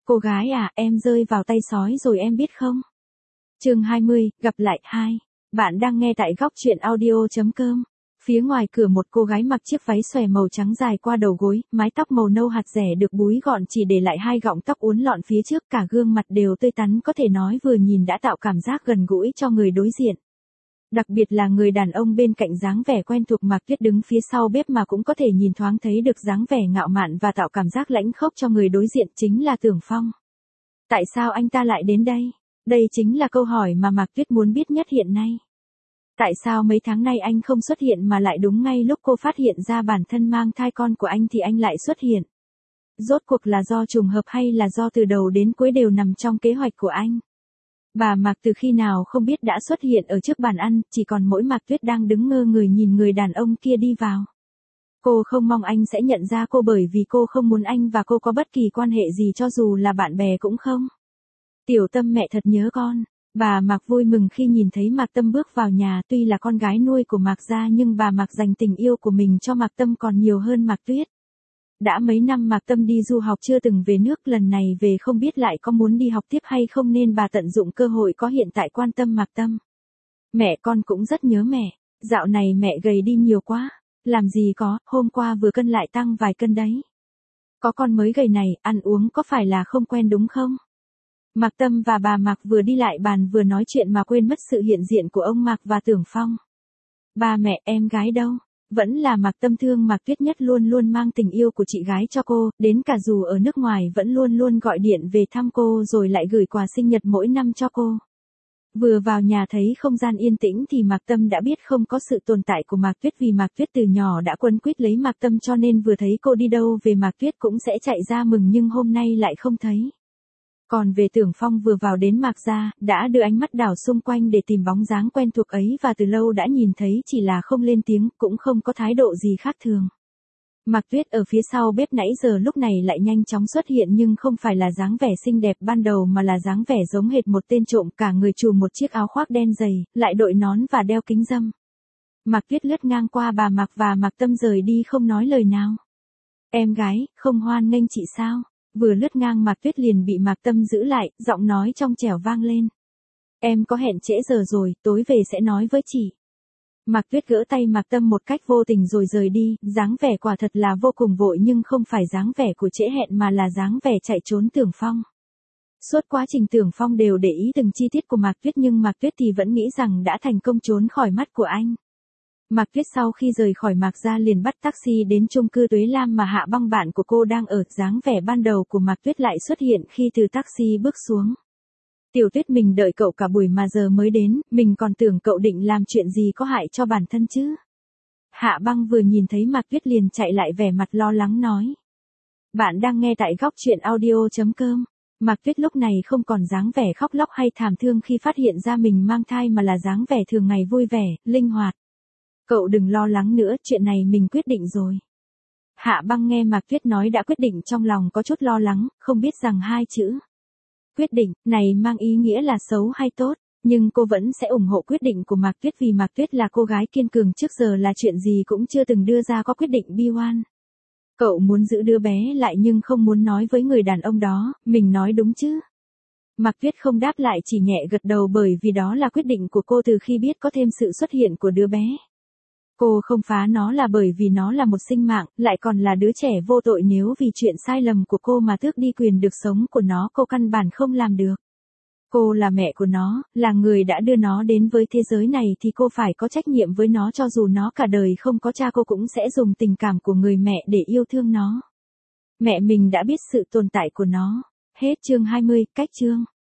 Cô gái à, em rơi vào tay sói rồi em biết không? Chương 20, gặp lại 2. Bạn đang nghe tại góc truyện audio.com. Phía ngoài cửa một cô gái mặc chiếc váy xòe màu trắng dài qua đầu gối, mái tóc màu nâu hạt rẻ được búi gọn chỉ để lại hai gọng tóc uốn lọn phía trước, cả gương mặt đều tươi tắn, có thể nói vừa nhìn đã tạo cảm giác gần gũi cho người đối diện. Đặc biệt là người đàn ông bên cạnh dáng vẻ quen thuộc Mạc Tuyết đứng phía sau bếp mà cũng có thể nhìn thoáng thấy được dáng vẻ ngạo mạn và tạo cảm giác lãnh khốc cho người đối diện, chính là Tưởng Phong. Tại sao anh ta lại đến đây? Đây chính là câu hỏi mà Mạc Tuyết muốn biết nhất hiện nay. Tại sao mấy tháng nay anh không xuất hiện mà lại đúng ngay lúc cô phát hiện ra bản thân mang thai con của anh thì anh lại xuất hiện? Rốt cuộc là do trùng hợp hay là do từ đầu đến cuối đều nằm trong kế hoạch của anh? Bà Mạc từ khi nào không biết đã xuất hiện ở trước bàn ăn, chỉ còn mỗi Mạc Tuyết đang đứng ngơ người nhìn người đàn ông kia đi vào. Cô không mong anh sẽ nhận ra cô bởi vì cô không muốn anh và cô có bất kỳ quan hệ gì cho dù là bạn bè cũng không. Tiểu Tâm mẹ thật nhớ con. Bà Mạc vui mừng khi nhìn thấy Mạc Tâm bước vào nhà, tuy là con gái nuôi của Mạc gia nhưng bà Mạc dành tình yêu của mình cho Mạc Tâm còn nhiều hơn Mạc Tuyết. Đã mấy năm Mạc Tâm đi du học chưa từng về nước, lần này về không biết lại có muốn đi học tiếp hay không nên bà tận dụng cơ hội có hiện tại quan tâm Mạc Tâm. Mẹ con cũng rất nhớ mẹ, dạo này mẹ gầy đi nhiều quá, làm gì có, hôm qua vừa cân lại tăng vài cân đấy. Có con mới gầy này, ăn uống có phải là không quen đúng không? Mạc Tâm và bà Mạc vừa đi lại bàn vừa nói chuyện mà quên mất sự hiện diện của ông Mạc và Tưởng Phong. Ba mẹ, em gái đâu? Vẫn là Mạc Tâm thương Mạc Tuyết nhất, luôn luôn mang tình yêu của chị gái cho cô, đến cả dù ở nước ngoài vẫn luôn luôn gọi điện về thăm cô rồi lại gửi quà sinh nhật mỗi năm cho cô. Vừa vào nhà thấy không gian yên tĩnh thì Mạc Tâm đã biết không có sự tồn tại của Mạc Tuyết, vì Mạc Tuyết từ nhỏ đã quấn quýt lấy Mạc Tâm cho nên vừa thấy cô đi đâu về Mạc Tuyết cũng sẽ chạy ra mừng, nhưng hôm nay lại không thấy. Còn về Tưởng Phong vừa vào đến Mạc gia, đã đưa ánh mắt đảo xung quanh để tìm bóng dáng quen thuộc ấy và từ lâu đã nhìn thấy, chỉ là không lên tiếng, cũng không có thái độ gì khác thường. Mạc Tuyết ở phía sau bếp nãy giờ lúc này lại nhanh chóng xuất hiện, nhưng không phải là dáng vẻ xinh đẹp ban đầu mà là dáng vẻ giống hệt một tên trộm, cả người trùm một chiếc áo khoác đen dày, lại đội nón và đeo kính râm. Mạc Tuyết lướt ngang qua bà Mạc và Mạc Tâm rời đi không nói lời nào. Em gái, không hoan nghênh chị sao? Vừa lướt ngang Mạc Tuyết liền bị Mạc Tâm giữ lại, giọng nói trong trẻo vang lên. Em có hẹn trễ giờ rồi, tối về sẽ nói với chị. Mạc Tuyết gỡ tay Mạc Tâm một cách vô tình rồi rời đi, dáng vẻ quả thật là vô cùng vội nhưng không phải dáng vẻ của trễ hẹn mà là dáng vẻ chạy trốn Tưởng Phong. Suốt quá trình Tưởng Phong đều để ý từng chi tiết của Mạc Tuyết nhưng Mạc Tuyết thì vẫn nghĩ rằng đã thành công trốn khỏi mắt của anh. Mạc Tuyết sau khi rời khỏi Mạc gia liền bắt taxi đến chung cư Tuế Lam mà Hạ Băng bạn của cô đang ở, dáng vẻ ban đầu của Mạc Tuyết lại xuất hiện khi từ taxi bước xuống. Tiểu Tuyết, mình đợi cậu cả buổi mà giờ mới đến, mình còn tưởng cậu định làm chuyện gì có hại cho bản thân chứ. Hạ Băng vừa nhìn thấy Mạc Tuyết liền chạy lại vẻ mặt lo lắng nói. Bạn đang nghe tại góc truyện audio.com. Mạc Tuyết lúc này không còn dáng vẻ khóc lóc hay thảm thương khi phát hiện ra mình mang thai mà là dáng vẻ thường ngày vui vẻ, linh hoạt. Cậu đừng lo lắng nữa, chuyện này mình quyết định rồi. Hạ Băng nghe Mạc Tuyết nói đã quyết định trong lòng có chút lo lắng, không biết rằng hai chữ quyết định này mang ý nghĩa là xấu hay tốt, nhưng cô vẫn sẽ ủng hộ quyết định của Mạc Tuyết vì Mạc Tuyết là cô gái kiên cường, trước giờ là chuyện gì cũng chưa từng đưa ra có quyết định bi oan. Cậu muốn giữ đứa bé lại nhưng không muốn nói với người đàn ông đó, mình nói đúng chứ? Mạc Tuyết không đáp lại, chỉ nhẹ gật đầu bởi vì đó là quyết định của cô từ khi biết có thêm sự xuất hiện của đứa bé. Cô không phá nó là bởi vì nó là một sinh mạng, lại còn là đứa trẻ vô tội, nếu vì chuyện sai lầm của cô mà tước đi quyền được sống của nó cô căn bản không làm được. Cô là mẹ của nó, là người đã đưa nó đến với thế giới này thì cô phải có trách nhiệm với nó, cho dù nó cả đời không có cha cô cũng sẽ dùng tình cảm của người mẹ để yêu thương nó. Mẹ mình đã biết sự tồn tại của nó. Hết chương 20, cách chương.